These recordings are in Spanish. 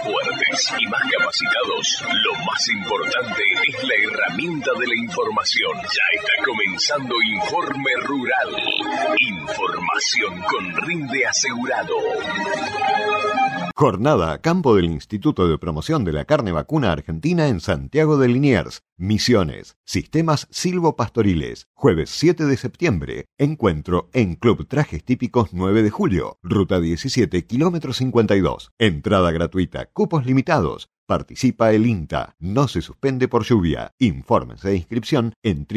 fuertes y más capacitados, lo más importante es la herramienta de la información. Ya está comenzando Informe Rural. Información con rinde asegurado. Jornada a campo del Instituto de Promoción de la Carne Vacuna Argentina en Santiago de Liniers. Misiones, Sistemas Silvopastoriles. Jueves 7 de septiembre. Encuentro en Club Trajes Típicos 9 de julio. Ruta 17, kilómetro 52. Entrada gratuita, cupos limitados. Participa el INTA. No se suspende por lluvia. Infórmense de inscripción en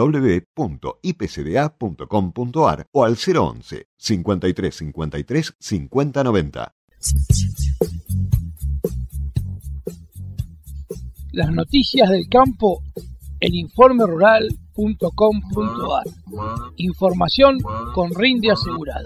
www.ipcda.com.ar o al 011 53 53 50 90. Las noticias del campo en informerural.com.ar. Información con rinde asegurado.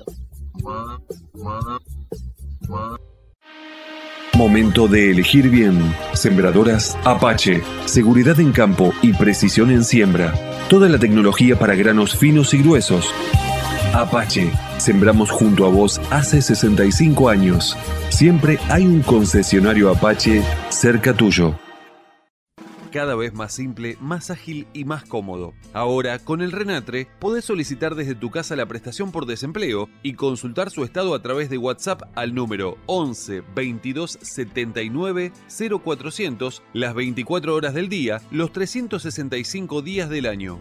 Momento de elegir bien. Sembradoras Apache. Seguridad en campo y precisión en siembra. Toda la tecnología para granos finos y gruesos. Apache. Sembramos junto a vos hace 65 años. Siempre hay un concesionario Apache cerca tuyo. Cada vez más simple, más ágil y más cómodo. Ahora, con el Renatre, podés solicitar desde tu casa la prestación por desempleo y consultar su estado a través de WhatsApp al número 11 22 79 0400 las 24 horas del día, los 365 días del año.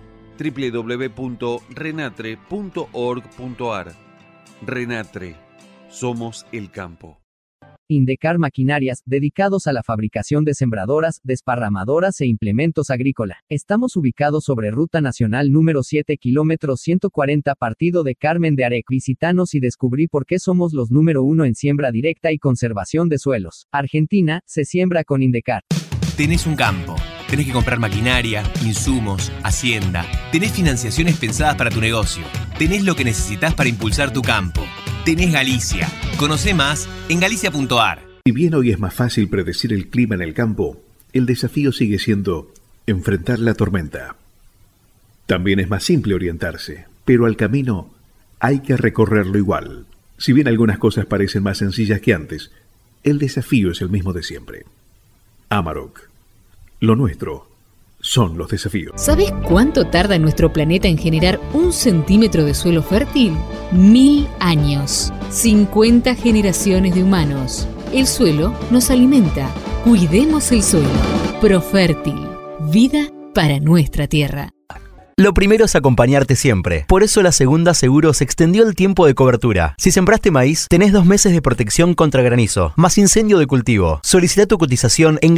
www.renatre.org.ar. Renatre. Somos el campo. Indecar Maquinarias, dedicados a la fabricación de sembradoras, desparramadoras e implementos agrícola. Estamos ubicados sobre Ruta Nacional número 7, kilómetro 140, partido de Carmen de Arec. Visítanos y descubrí por qué somos los número 1 en siembra directa y conservación de suelos. Argentina, se siembra con Indecar. Tenés un campo, tenés que comprar maquinaria, insumos, hacienda, tenés financiaciones pensadas para tu negocio, tenés lo que necesitas para impulsar tu campo. Tenés Galicia. Conoce más en galicia.ar. Si bien hoy es más fácil predecir el clima en el campo, el desafío sigue siendo enfrentar la tormenta. También es más simple orientarse, pero al camino hay que recorrerlo igual. Si bien algunas cosas parecen más sencillas que antes, el desafío es el mismo de siempre. Amarok. Lo nuestro son los desafíos. ¿Sabes cuánto tarda nuestro planeta en generar 1 centímetro de suelo fértil? 1000 años. 50 generaciones de humanos. El suelo nos alimenta. Cuidemos el suelo. Profértil. Vida para nuestra tierra. Lo primero es acompañarte siempre. Por eso la Segunda Seguros extendió el tiempo de cobertura. Si sembraste maíz, tenés 2 meses de protección contra granizo, más incendio de cultivo. Solicita tu cotización en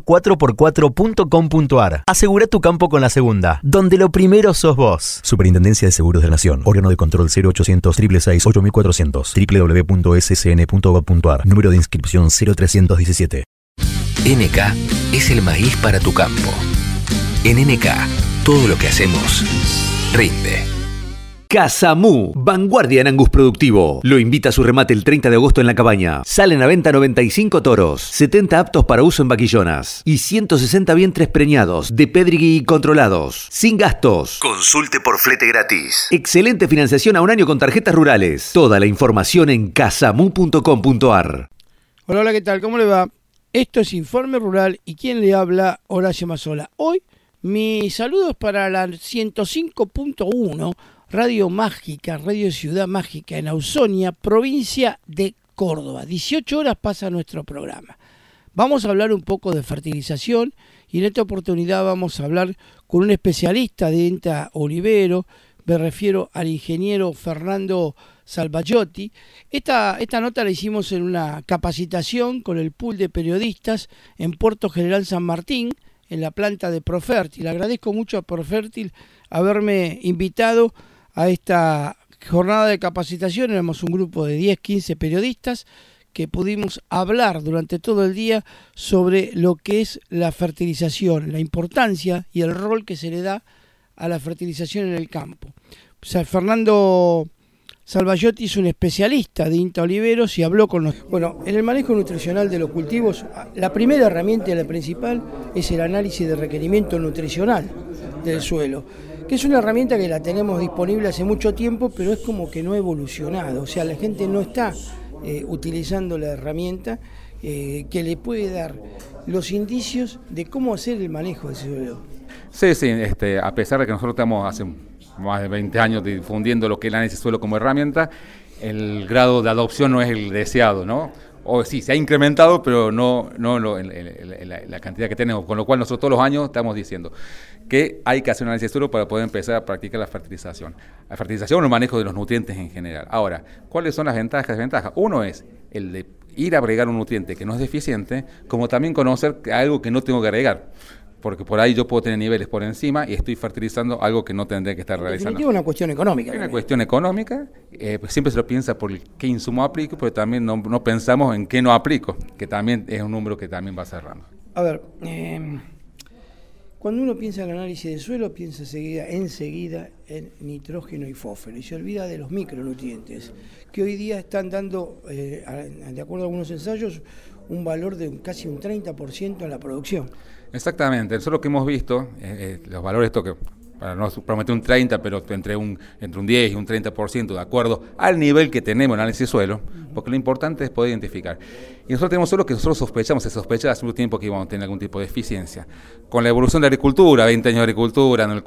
granizo4x4.com.ar. Asegura tu campo con la Segunda, donde lo primero sos vos. Superintendencia de Seguros de la Nación. Órgano de control 0800 666 8400. www.ssn.gov.ar. Número de inscripción 0317. NK es el maíz para tu campo. En NK, todo lo que hacemos rinde. Casamú, vanguardia en Angus productivo. Lo invita a su remate el 30 de agosto en La Cabaña. Salen a venta 95 toros, 70 aptos para uso en vaquillonas y 160 vientres preñados de Pedrigui controlados, sin gastos. Consulte por flete gratis. Excelente financiación a 1 año con tarjetas rurales. Toda la información en casamú.com.ar. Hola, ¿qué tal? ¿Cómo le va? Esto es Informe Rural y quien le habla, Horacio Mazzola. Hoy mis saludos para la 105.1, Radio Mágica, Radio Ciudad Mágica en Ausonia, provincia de Córdoba. 18 horas pasa nuestro programa. Vamos a hablar un poco de fertilización y en esta oportunidad vamos a hablar con un especialista de INTA Olivero. Me refiero al ingeniero Fernando Salvaggiotti. Esta nota la hicimos en una capacitación con el pool de periodistas en Puerto General San Martín, en la planta de Profértil. Agradezco mucho a Profértil haberme invitado a esta jornada de capacitación. Éramos un grupo de 10-15 periodistas que pudimos hablar durante todo el día sobre lo que es la fertilización, la importancia y el rol que se le da a la fertilización en el campo. O sea, Fernando Salvaggiotti es un especialista de INTA Oliveros y habló con nosotros. Bueno, en el manejo nutricional de los cultivos, la primera herramienta y la principal es el análisis de requerimiento nutricional del suelo, que es una herramienta que la tenemos disponible hace mucho tiempo, pero es como que no ha evolucionado. O sea, la gente no está utilizando la herramienta que le puede dar los indicios de cómo hacer el manejo del suelo. Sí, a pesar de que nosotros estamos hace más de 20 años difundiendo lo que es el análisis de suelo como herramienta, el grado de adopción no es el deseado, ¿no? O sí, se ha incrementado, pero no la cantidad que tenemos, con lo cual nosotros todos los años estamos diciendo que hay que hacer un análisis de suelo para poder empezar a practicar la fertilización. La fertilización o el manejo de los nutrientes en general. Ahora, ¿cuáles son las ventajas y desventajas? Uno es el de ir a agregar un nutriente que no es deficiente, como también conocer algo que no tengo que agregar. Porque por ahí yo puedo tener niveles por encima y estoy fertilizando algo que no tendría que estar realizando. Es una cuestión económica. Es una cuestión económica, pues siempre se lo piensa por qué insumo aplico, pero también no pensamos en qué no aplico, que también es un número que también va cerrando. A ver, cuando uno piensa en el análisis de suelo, piensa enseguida en nitrógeno y fósforo y se olvida de los micronutrientes, que hoy día están dando, de acuerdo a algunos ensayos, un valor de casi un 30% en la producción. Exactamente, eso es lo que hemos visto, los valores estos que, para no prometer un 30, pero entre un 10 y un 30% de acuerdo al nivel que tenemos en análisis de suelo, porque lo importante es poder identificar. Y nosotros tenemos suelo que nosotros se sospecha hace un tiempo que íbamos a tener algún tipo de deficiencia. Con la evolución de la agricultura, 20 años de agricultura, en el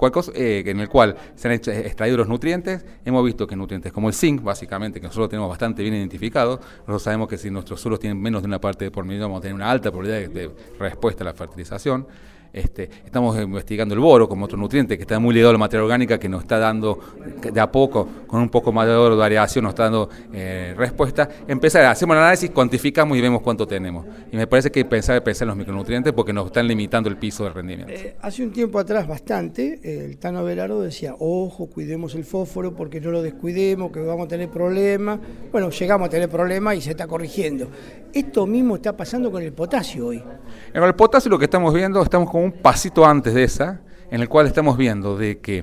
cual se han extraído los nutrientes, hemos visto que nutrientes como el zinc, básicamente, que nosotros tenemos bastante bien identificado, nosotros sabemos que si nuestros suelos tienen menos de una parte por millón, vamos a tener una alta probabilidad de respuesta a la fertilización. Estamos investigando el boro como otro nutriente que está muy ligado a la materia orgánica, que nos está dando de a poco, con un poco mayor de variación, nos está dando respuesta. Hacemos el análisis, cuantificamos y vemos cuánto tenemos. Y me parece que pensar en los micronutrientes porque nos están limitando el piso de rendimiento. Hace un tiempo atrás bastante, el Tano Velardo decía, ojo, cuidemos el fósforo porque no lo descuidemos, que vamos a tener problemas. Bueno, llegamos a tener problemas y se está corrigiendo. Esto mismo está pasando con el potasio hoy. En el potasio lo que estamos viendo, estamos con un pasito antes de esa, en el cual estamos viendo de que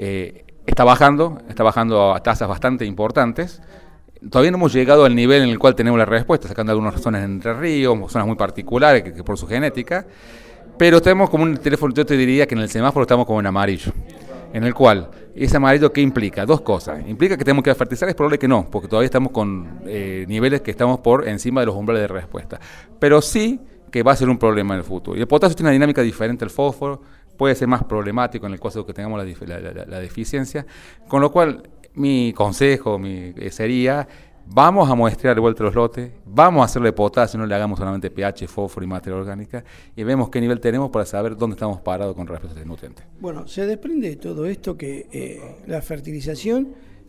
está bajando a tasas bastante importantes. Todavía no hemos llegado al nivel en el cual tenemos la respuesta, sacando algunas zonas en Entre Ríos, zonas muy particulares que por su genética, pero estamos como un teléfono, yo te diría que en el semáforo estamos como en amarillo, en el cual ese amarillo, ¿qué implica? Dos cosas. Implica que tenemos que fertilizar, es probable que no, porque todavía estamos con niveles que estamos por encima de los umbrales de respuesta, pero sí que va a ser un problema en el futuro. Y el potasio tiene una dinámica diferente al fósforo, puede ser más problemático en el caso de que tengamos la deficiencia, con lo cual mi consejo sería, vamos a muestrear de vuelta los lotes, vamos a hacerle potasio, no le hagamos solamente pH, fósforo y materia orgánica, y vemos qué nivel tenemos para saber dónde estamos parados con respecto a este nutriente. Bueno, se desprende de todo esto que la fertilización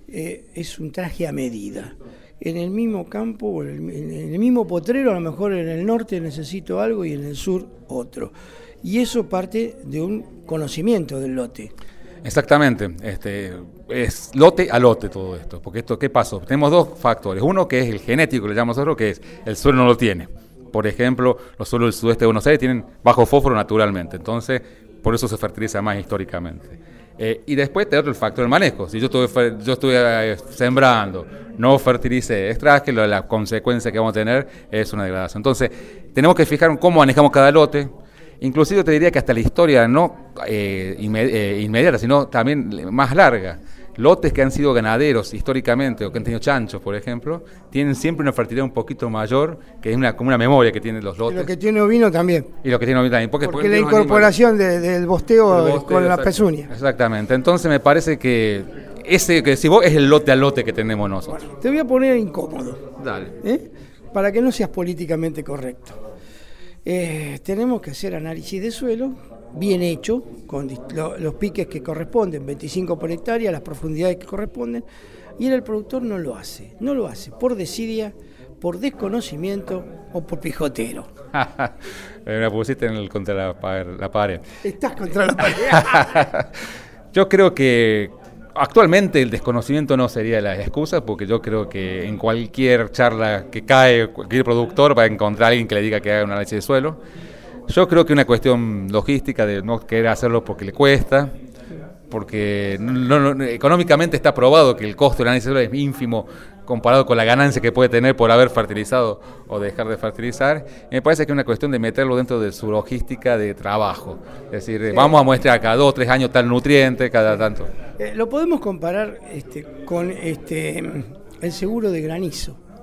es un traje a medida. En el mismo campo, o en el mismo potrero, a lo mejor en el norte necesito algo y en el sur otro. Y eso parte de un conocimiento del lote. Exactamente, es lote a lote todo esto, porque esto, ¿qué pasó? Tenemos dos factores, uno que es el genético, le llamamos nosotros, que es el suelo no lo tiene. Por ejemplo, los suelos del sudeste de Buenos Aires tienen bajo fósforo naturalmente, entonces por eso se fertiliza más históricamente. Y después te da el factor del manejo. Si yo estuve sembrando, no fertilicé, extraje, la consecuencia que vamos a tener es una degradación. Entonces, tenemos que fijar en cómo manejamos cada lote. Inclusive yo te diría que hasta la historia no inmediata, sino también más larga. Lotes que han sido ganaderos históricamente o que han tenido chanchos, por ejemplo, tienen siempre una fertilidad un poquito mayor, que es como una memoria que tienen los lotes. Y lo que tiene ovino también. Y lo que tiene ovino también. Porque la incorporación del bosteo con la pezuña. Exactamente. Entonces me parece que ese que si vos es el lote a lote que tenemos nosotros. Bueno, te voy a poner incómodo. Dale. Para que no seas políticamente correcto. Tenemos que hacer análisis de suelo bien hecho, con los piques que corresponden, 25 por hectárea, las profundidades que corresponden, y el productor no lo hace por desidia, por desconocimiento o por pijotero. Me pusiste contra la pared. Estás contra la pared. Yo creo que actualmente el desconocimiento no sería la excusa, porque yo creo que en cualquier charla que cae, cualquier productor va a encontrar a alguien que le diga que haga un análisis de suelo. Yo creo que es una cuestión logística de no querer hacerlo porque le cuesta, porque económicamente está probado que el costo del análisis de suelo es ínfimo comparado con la ganancia que puede tener por haber fertilizado o dejar de fertilizar. Y me parece que es una cuestión de meterlo dentro de su logística de trabajo. Es decir, vamos a muestrar cada 2 o 3 años tal nutriente, cada tanto. Lo podemos comparar con el seguro de granizo.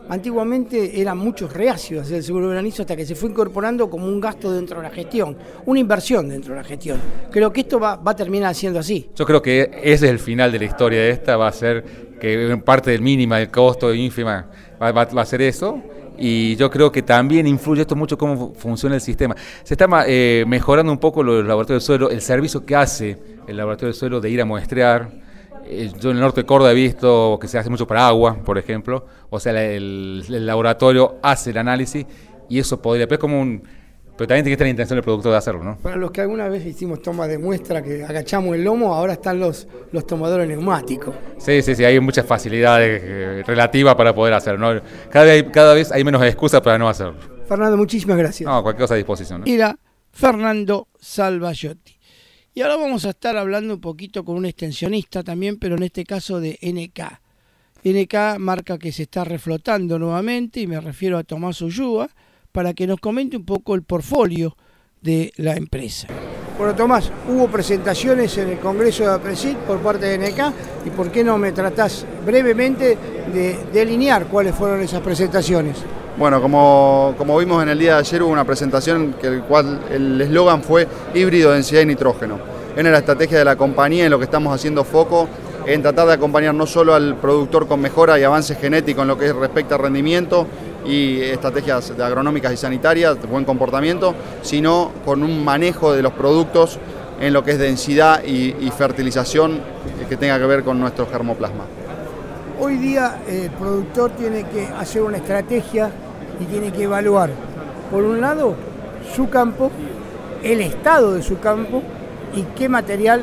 Antiguamente eran muchos reacios a hacer el seguro de granizo hasta que se fue incorporando como un gasto dentro de la gestión, una inversión dentro de la gestión. Creo que esto va a terminar siendo así. Yo creo que ese es el final de la historia de esta, va a ser que parte del mínima, del costo ínfima, va a ser eso. Y yo creo que también influye esto mucho cómo funciona el sistema. Se está mejorando un poco los laboratorios del suelo, el servicio que hace el laboratorio del suelo de ir a muestrear. Yo en el norte de Córdoba he visto que se hace mucho para agua, por ejemplo. O sea, el laboratorio hace el análisis y eso podría... Pero es como un... Pero también tiene que estar la intención del productor de hacerlo, ¿no? Para los que alguna vez hicimos toma de muestra, que agachamos el lomo, ahora están los tomadores neumáticos. Sí, hay muchas facilidades relativas para poder hacerlo, ¿no? Cada vez hay menos excusas para no hacerlo. Fernando, muchísimas gracias. No, cualquier cosa a disposición, ¿no? Era Fernando Salvayotti. Y ahora vamos a estar hablando un poquito con un extensionista también, pero en este caso de NK. NK, marca que se está reflotando nuevamente, y me refiero a Tomás Ullúa, para que nos comente un poco el portfolio de la empresa. Bueno, Tomás, hubo presentaciones en el Congreso de APRESID por parte de NK, y ¿por qué no me tratás brevemente de delinear cuáles fueron esas presentaciones? Bueno, como vimos en el día de ayer, hubo una presentación que el cual el eslogan fue híbrido, densidad y nitrógeno. Es la estrategia de la compañía, en lo que estamos haciendo foco en tratar de acompañar no solo al productor con mejora y avances genéticos en lo que respecta al rendimiento y estrategias agronómicas y sanitarias, de buen comportamiento, sino con un manejo de los productos en lo que es densidad y fertilización que tenga que ver con nuestro germoplasma. Hoy día el productor tiene que hacer una estrategia y tiene que evaluar, por un lado, su campo, el estado de su campo y qué material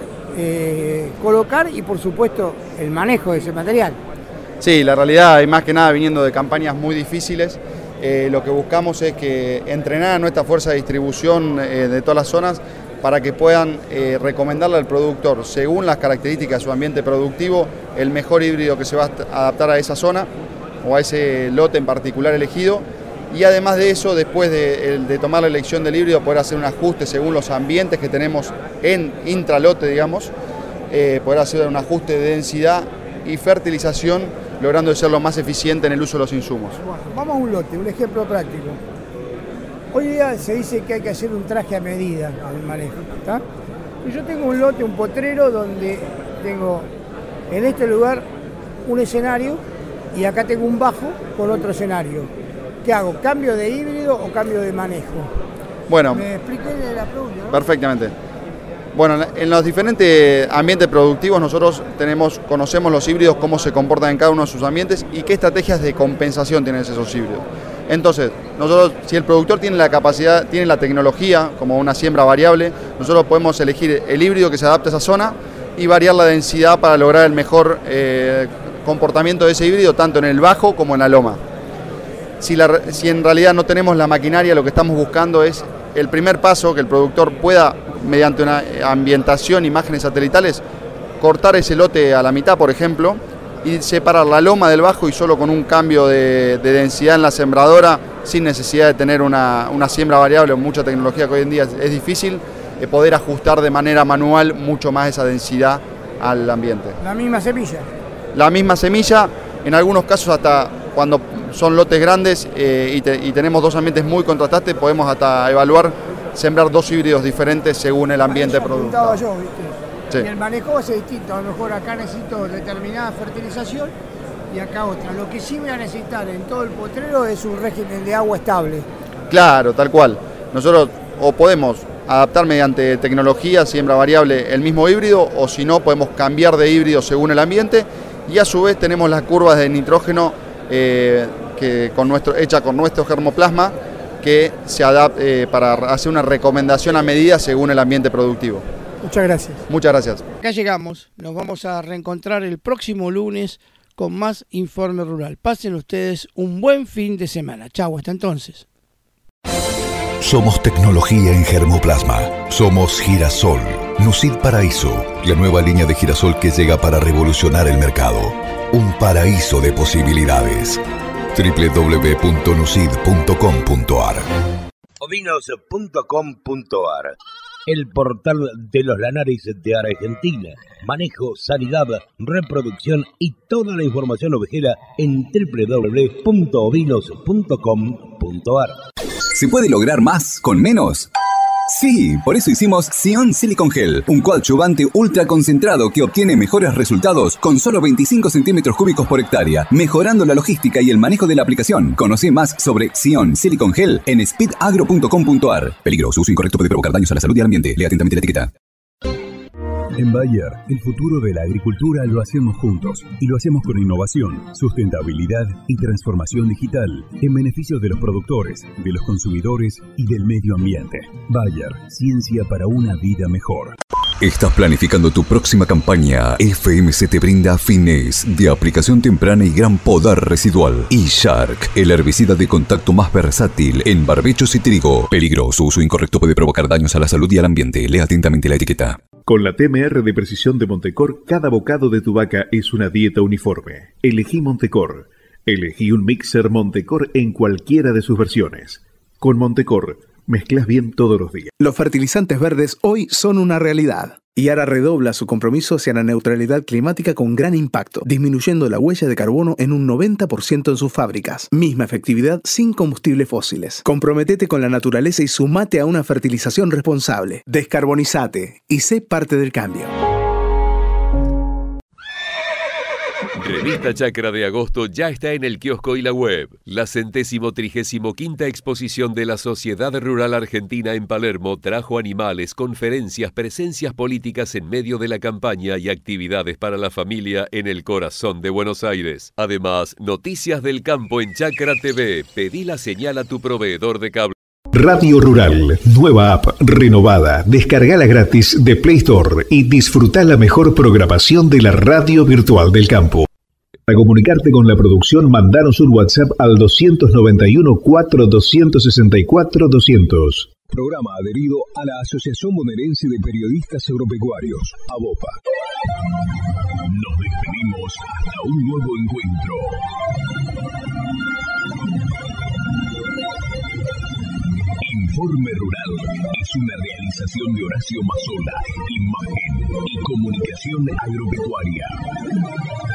colocar y, por supuesto, el manejo de ese material. Sí, la realidad, y más que nada viniendo de campañas muy difíciles, lo que buscamos es que entrenar a nuestra fuerza de distribución de todas las zonas para que puedan recomendarle al productor, según las características de su ambiente productivo, el mejor híbrido que se va a adaptar a esa zona o a ese lote en particular elegido. Y además de eso, después de tomar la elección del híbrido, poder hacer un ajuste según los ambientes que tenemos en intralote, digamos, poder hacer un ajuste de densidad y fertilización, logrando ser lo más eficiente en el uso de los insumos. Bueno, vamos a un lote, un ejemplo práctico. Hoy día se dice que hay que hacer un traje a medida al manejo, ¿está? Y yo tengo un lote, un potrero, donde tengo en este lugar un escenario y acá tengo un bajo con otro escenario. ¿Qué hago? ¿Cambio de híbrido o cambio de manejo? Bueno, ¿me expliqué la pregunta, no? Perfectamente. Bueno, en los diferentes ambientes productivos nosotros conocemos los híbridos, cómo se comportan en cada uno de sus ambientes y qué estrategias de compensación tienen esos híbridos. Entonces, nosotros, si el productor tiene la capacidad, tiene la tecnología, como una siembra variable, nosotros podemos elegir el híbrido que se adapte a esa zona y variar la densidad para lograr el mejor comportamiento de ese híbrido, tanto en el bajo como en la loma. Si en realidad no tenemos la maquinaria, lo que estamos buscando es el primer paso, que el productor pueda, mediante una ambientación, imágenes satelitales, cortar ese lote a la mitad, por ejemplo, y separar la loma del bajo y solo con un cambio de densidad en la sembradora, sin necesidad de tener una siembra variable o mucha tecnología que hoy en día es difícil, poder ajustar de manera manual mucho más esa densidad al ambiente. ¿La misma semilla? La misma semilla, en algunos casos hasta cuando son lotes grandes y tenemos dos ambientes muy contrastantes, podemos hasta evaluar sembrar dos híbridos diferentes según el ambiente productivo. Yo, ¿viste? Sí. Y el manejo va a ser distinto, a lo mejor acá necesito determinada fertilización y acá otra. Lo que sí voy a necesitar en todo el potrero es un régimen de agua estable. Claro, tal cual. Nosotros o podemos adaptar mediante tecnología, siembra variable, el mismo híbrido, o si no, podemos cambiar de híbrido según el ambiente, y a su vez tenemos las curvas de nitrógeno hecha con nuestro germoplasma, que se adapte para hacer una recomendación a medida según el ambiente productivo. Muchas gracias. Muchas gracias. Acá llegamos, nos vamos a reencontrar el próximo lunes con más Informe Rural. Pasen ustedes un buen fin de semana. Chau, hasta entonces. Somos tecnología en germoplasma. Somos Girasol, Nucid Paraíso, la nueva línea de girasol que llega para revolucionar el mercado. Un paraíso de posibilidades. www.nucid.com.ar Ovinos.com.ar el portal de los lanares de Argentina. Manejo, sanidad, reproducción y toda la información ovejera en www.ovinos.com.ar. ¿Se puede lograr más con menos? Sí, por eso hicimos Sion Silicon Gel, un coadyuvante ultra concentrado que obtiene mejores resultados con solo 25 centímetros cúbicos por hectárea, mejorando la logística y el manejo de la aplicación. Conoce más sobre Sion Silicon Gel en speedagro.com.ar. Peligro, su uso incorrecto puede provocar daños a la salud y al ambiente. Lea atentamente la etiqueta. En Bayer, el futuro de la agricultura lo hacemos juntos y lo hacemos con innovación, sustentabilidad y transformación digital en beneficio de los productores, de los consumidores y del medio ambiente. Bayer, ciencia para una vida mejor. ¿Estás planificando tu próxima campaña? FMC te brinda Fines, de aplicación temprana y gran poder residual. Y Shark, el herbicida de contacto más versátil en barbechos y trigo. Peligro, su uso incorrecto puede provocar daños a la salud y al ambiente. Lea atentamente la etiqueta. Con la TMR de precisión de Montecor, cada bocado de tu vaca es una dieta uniforme. Elegí Montecor. Elegí un mixer Montecor en cualquiera de sus versiones. Con Montecor, mezclas bien todos los días. Los fertilizantes verdes hoy son una realidad. Yara redobla su compromiso hacia la neutralidad climática con gran impacto, disminuyendo la huella de carbono en un 90% en sus fábricas. Misma efectividad sin combustibles fósiles. Comprometete con la naturaleza y sumate a una fertilización responsable. Descarbonizate y sé parte del cambio. Revista Chacra de agosto ya está en el kiosco y la web. La 135ª exposición de la Sociedad Rural Argentina en Palermo trajo animales, conferencias, presencias políticas en medio de la campaña y actividades para la familia en el corazón de Buenos Aires. Además, noticias del campo en Chacra TV. Pedí la señal a tu proveedor de cable. Radio Rural, nueva app renovada. Descargala gratis de Play Store y disfruta la mejor programación de la radio virtual del campo. Para comunicarte con la producción, mandanos un WhatsApp al 291 4 264 200. Programa adherido a la Asociación Bonaerense de Periodistas Agropecuarios, ABOPA. Nos despedimos hasta un nuevo encuentro. Informe Rural es una realización de Horacio Mazzola, imagen y comunicación agropecuaria.